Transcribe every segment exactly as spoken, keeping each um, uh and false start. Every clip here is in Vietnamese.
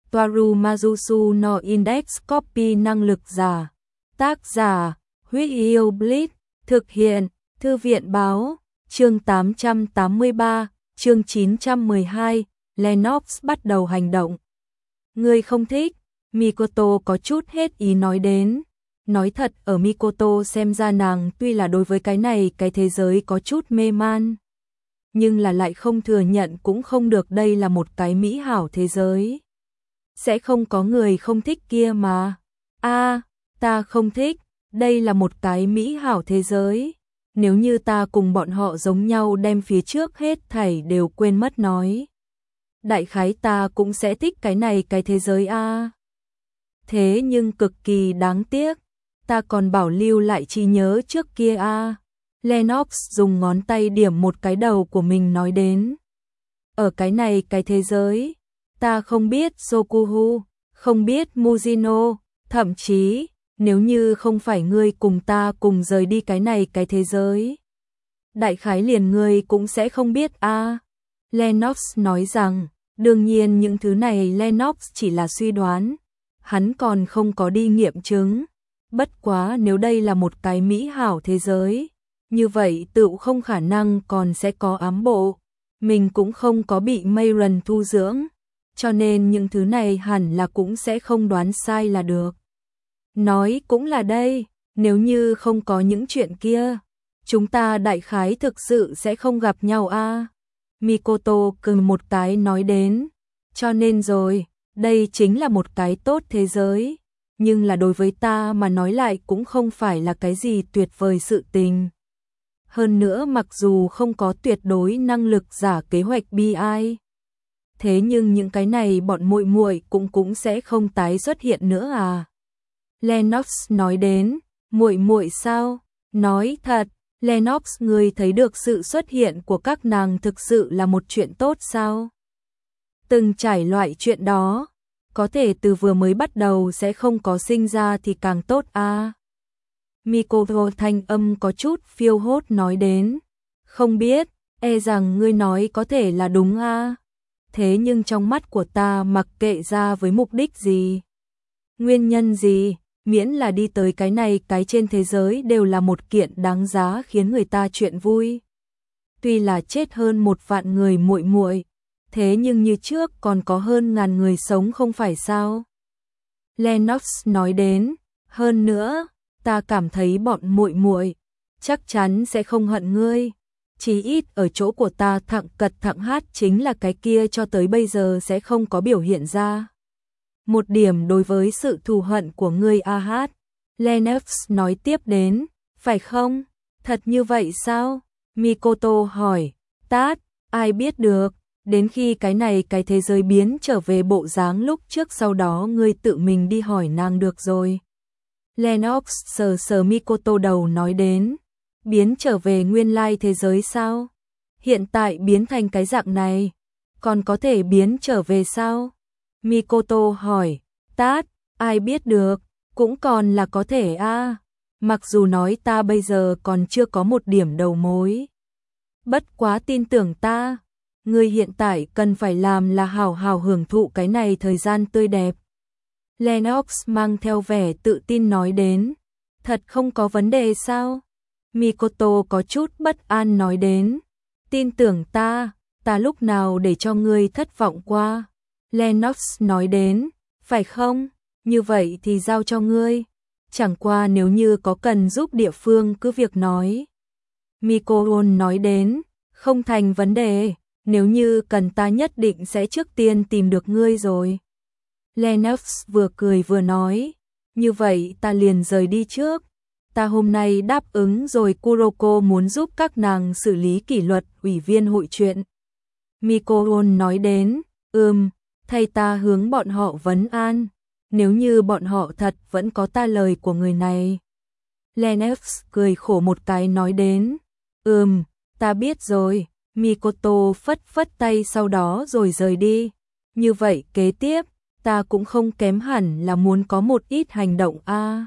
Toaru Majusu no Index Copy năng lực giả. Tác giả, Huyết Yêu Blitz, thực hiện, Thư viện báo, chương tám trăm tám mươi ba, chương chín trăm mười hai, Lennox bắt đầu hành động. Ngươi không thích, Mikoto có chút hết ý nói đến. Nói thật, ở Mikoto xem ra nàng tuy là đối với cái này cái thế giới có chút mê man, nhưng là lại không thừa nhận cũng không được, đây là một cái mỹ hảo thế giới. Sẽ không có người không thích kia mà. A, ta không thích, đây là một cái mỹ hảo thế giới. Nếu như ta cùng bọn họ giống nhau đem phía trước hết thảy đều quên mất nói, đại khái ta cũng sẽ thích cái này cái thế giới a. Thế nhưng cực kỳ đáng tiếc, ta còn bảo lưu lại trí nhớ trước kia a. Lennox dùng ngón tay điểm một cái đầu của mình nói đến. Ở cái này cái thế giới, ta không biết Sokuhu, không biết Mujino, thậm chí, nếu như không phải ngươi cùng ta cùng rời đi cái này cái thế giới, đại khái liền ngươi cũng sẽ không biết a. Lennox nói rằng, đương nhiên những thứ này Lennox chỉ là suy đoán, hắn còn không có đi nghiệm chứng. Bất quá nếu đây là một cái mỹ hảo thế giới, như vậy tự không khả năng còn sẽ có ám bộ. Mình cũng không có bị Mayron thu dưỡng, cho nên những thứ này hẳn là cũng sẽ không đoán sai là được. Nói cũng là đây, nếu như không có những chuyện kia, chúng ta đại khái thực sự sẽ không gặp nhau a. Mikoto cười một cái nói đến, cho nên rồi, đây chính là một cái tốt thế giới, nhưng là đối với ta mà nói lại cũng không phải là cái gì tuyệt vời sự tình. Hơn nữa mặc dù không có tuyệt đối năng lực giả kế hoạch bi ai, thế nhưng những cái này bọn muội muội cũng cũng sẽ không tái xuất hiện nữa à. Lennox nói đến, muội muội sao? Nói thật, Lennox, ngươi thấy được sự xuất hiện của các nàng thực sự là một chuyện tốt sao? Từng trải loại chuyện đó, có thể từ vừa mới bắt đầu sẽ không có sinh ra thì càng tốt a. Mikoto thanh âm có chút phiêu hốt nói đến, không biết, e rằng ngươi nói có thể là đúng a. Thế nhưng trong mắt của ta mặc kệ ra với mục đích gì, nguyên nhân gì, miễn là đi tới cái này cái trên thế giới đều là một kiện đáng giá khiến người ta chuyện vui. Tuy là chết hơn một vạn người muội muội, thế nhưng như trước còn có hơn ngàn người sống không phải sao? Lennox nói đến, hơn nữa, ta cảm thấy bọn muội muội chắc chắn sẽ không hận ngươi. Chí ít ở chỗ của ta thặng cật thặng hát chính là cái kia cho tới bây giờ sẽ không có biểu hiện ra một điểm đối với sự thù hận của ngươi a hát. Lennox nói tiếp đến, phải không? Thật như vậy sao? Mikoto hỏi, tát, ai biết được, đến khi cái này cái thế giới biến trở về bộ dáng lúc trước sau đó ngươi tự mình đi hỏi nàng được rồi. Lennox sờ sờ Mikoto đầu nói đến, biến trở về nguyên lai thế giới sao? Hiện tại biến thành cái dạng này, còn có thể biến trở về sao? Mikoto hỏi, tát, ai biết được, cũng còn là có thể a. Mặc dù nói ta bây giờ còn chưa có một điểm đầu mối, bất quá tin tưởng ta, ngươi hiện tại cần phải làm là hào hào hưởng thụ cái này thời gian tươi đẹp. Lennox mang theo vẻ tự tin nói đến, thật không có vấn đề sao? Mikoto có chút bất an nói đến, tin tưởng ta, ta lúc nào để cho ngươi thất vọng qua. Lennox nói đến, phải không? Như vậy thì giao cho ngươi. Chẳng qua nếu như có cần giúp địa phương cứ việc nói. Mikoto nói đến, không thành vấn đề, nếu như cần ta nhất định sẽ trước tiên tìm được ngươi rồi. Lennox vừa cười vừa nói, như vậy ta liền rời đi trước. Ta hôm nay đáp ứng rồi Kuroko muốn giúp các nàng xử lý kỷ luật ủy viên hội chuyện. Mikoto nói đến, ừm, thay ta hướng bọn họ vấn an, nếu như bọn họ thật vẫn có ta lời của người này. Lennox cười khổ một cái nói đến, ừm, ta biết rồi. Mikoto phất phất tay sau đó rồi rời đi. Như vậy kế tiếp, ta cũng không kém hẳn là muốn có một ít hành động a.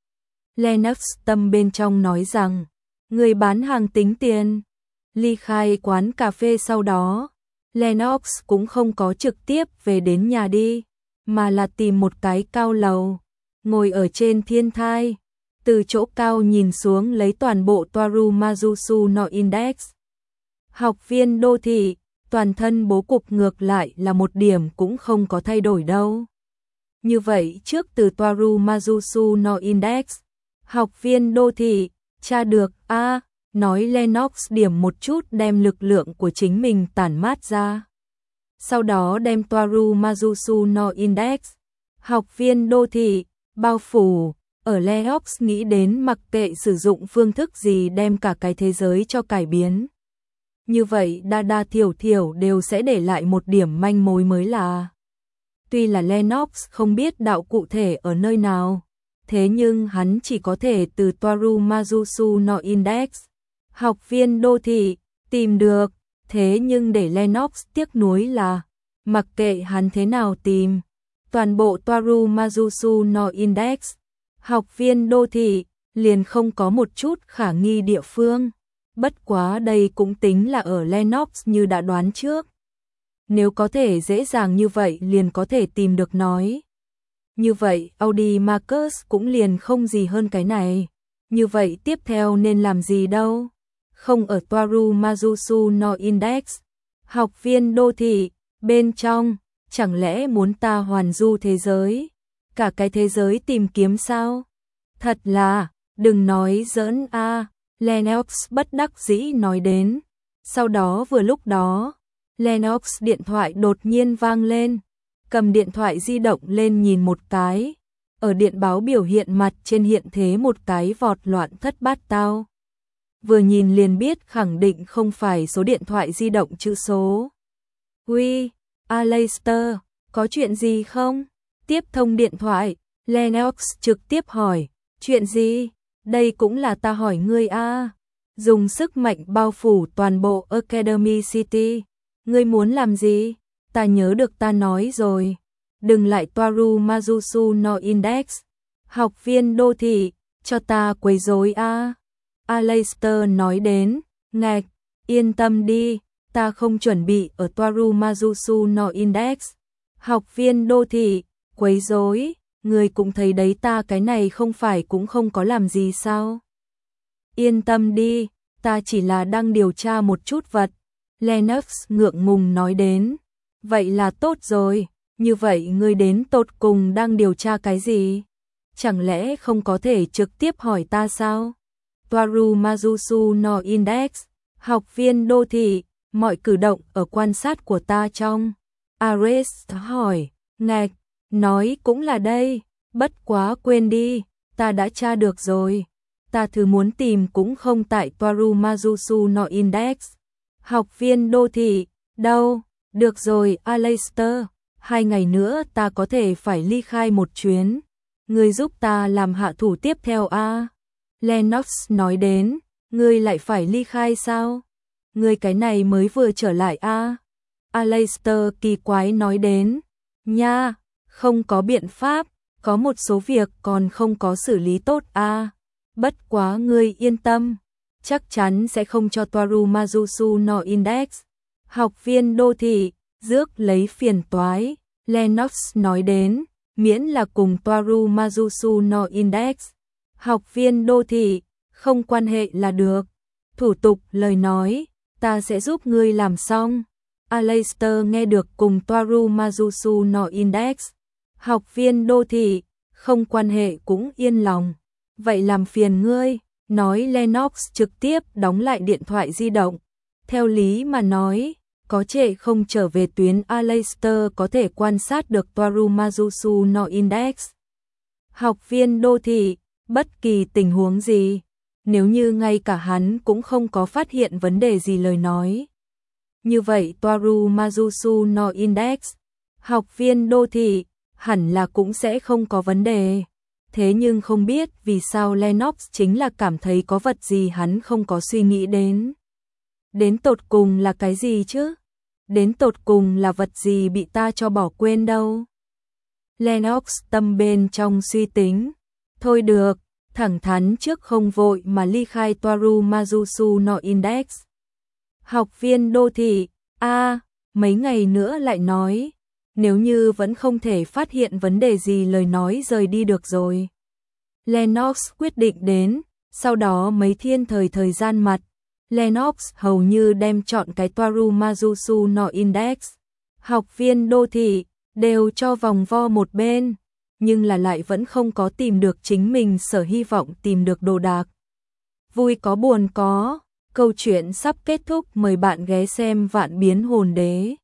Lennox tâm bên trong nói rằng, người bán hàng tính tiền. Ly khai quán cà phê sau đó, Lennox cũng không có trực tiếp về đến nhà đi, mà là tìm một cái cao lầu, ngồi ở trên thiên thai, từ chỗ cao nhìn xuống lấy toàn bộ Toaru Mazusu no Index. Học viên đô thị, toàn thân bố cục ngược lại là một điểm cũng không có thay đổi đâu. Như vậy trước từ Toaru Mazusu no Index, học viên đô thị, tra được a à, nói Lennox điểm một chút đem lực lượng của chính mình tản mát ra. Sau đó đem Toaru Mazusu no Index, học viên đô thị, bao phủ, ở Lennox nghĩ đến mặc kệ sử dụng phương thức gì đem cả cái thế giới cho cải biến. Như vậy đa đa thiểu thiểu đều sẽ để lại một điểm manh mối mới là. Tuy là Lennox không biết đạo cụ thể ở nơi nào, thế nhưng hắn chỉ có thể từ Toaru Mazusu no Index, học viên đô thị, tìm được. Thế nhưng để Lennox tiếc nuối là, mặc kệ hắn thế nào tìm, toàn bộ Toaru Mazusu no Index, học viên đô thị, liền không có một chút khả nghi địa phương. Bất quá đây cũng tính là ở Lennox như đã đoán trước. Nếu có thể dễ dàng như vậy liền có thể tìm được nói. Như vậy Audi Marcus cũng liền không gì hơn cái này. Như vậy tiếp theo nên làm gì đâu? Không ở Toaru Mazusu no Index, học viên đô thị, bên trong, chẳng lẽ muốn ta hoàn du thế giới? Cả cái thế giới tìm kiếm sao? Thật là, đừng nói giỡn a à, Lennox bất đắc dĩ nói đến. Sau đó vừa lúc đó, Lennox điện thoại đột nhiên vang lên, cầm điện thoại di động lên nhìn một cái, ở điện báo biểu hiện mặt trên hiện thế một cái vọt loạn thất bát tao. Vừa nhìn liền biết khẳng định không phải số điện thoại di động chữ số. Uy, Aleister, có chuyện gì không? Tiếp thông điện thoại, Lennox trực tiếp hỏi, chuyện gì? Đây cũng là ta hỏi ngươi a. À. Dùng sức mạnh bao phủ toàn bộ Academy City. Ngươi muốn làm gì? Ta nhớ được ta nói rồi. Đừng lại Toaru Mazusu no Index. Học viên đô thị, cho ta quấy rối a. À. Aleister nói đến, ngạch, yên tâm đi, ta không chuẩn bị ở Toaru Mazusu no Index. Học viên đô thị, quấy rối, người cũng thấy đấy ta cái này không phải cũng không có làm gì sao. Yên tâm đi, ta chỉ là đang điều tra một chút vật. Lennox ngượng ngùng nói đến, vậy là tốt rồi, như vậy ngươi đến tột cùng đang điều tra cái gì? Chẳng lẽ không có thể trực tiếp hỏi ta sao? Toaru Mazusu no Index, học viên đô thị, mọi cử động ở quan sát của ta trong. Ares hỏi, ngạch, nói cũng là đây, bất quá quên đi, ta đã tra được rồi. Ta thử muốn tìm cũng không tại Toaru Mazusu no Index. Học viên đô thị, đâu, được rồi Aleister, hai ngày nữa ta có thể phải ly khai một chuyến. Ngươi giúp ta làm hạ thủ tiếp theo a. À? Lennox nói đến, ngươi lại phải ly khai sao? Ngươi cái này mới vừa trở lại a. À? Aleister kỳ quái nói đến, nha, không có biện pháp, có một số việc còn không có xử lý tốt a. À? Bất quá ngươi yên tâm, chắc chắn sẽ không cho Toaru Mazusu no Index. Học viên đô thị, rước lấy phiền toái, Lennox nói đến, miễn là cùng Toaru Mazusu no Index. Học viên đô thị, không quan hệ là được. Thủ tục lời nói, ta sẽ giúp ngươi làm xong. Aleister nghe được cùng Toaru Mazusu no Index. Học viên đô thị, không quan hệ cũng yên lòng. Vậy làm phiền ngươi, nói Lennox trực tiếp đóng lại điện thoại di động. Theo lý mà nói, có trệ không trở về tuyến Aleister có thể quan sát được Toaru Mazusu no Index. Học viên đô thị, bất kỳ tình huống gì, nếu như ngay cả hắn cũng không có phát hiện vấn đề gì lời nói. Như vậy Toaru Mazusu no Index, học viên đô thị, hẳn là cũng sẽ không có vấn đề. Thế nhưng không biết vì sao Lennox chính là cảm thấy có vật gì hắn không có suy nghĩ đến. Đến tột cùng là cái gì chứ? Đến tột cùng là vật gì bị ta cho bỏ quên đâu? Lennox tâm bên trong suy tính. Thôi được, thẳng thắn trước không vội mà ly khai Toaru Mazusu no Index. Học viên đô thị, a à, mấy ngày nữa lại nói. nếu như vẫn không thể phát hiện vấn đề gì lời nói rời đi được rồi. Lennox quyết định đến, sau đó mấy thiên thời thời gian mặt, Lennox hầu như đem chọn cái Toaru Mazusu no Index, học viên đô thị, đều cho vòng vo một bên, nhưng là lại vẫn không có tìm được chính mình sở hy vọng tìm được đồ đạc. Vui có buồn có, câu chuyện sắp kết thúc, mời bạn ghé xem Vạn Biến Hồn Đế.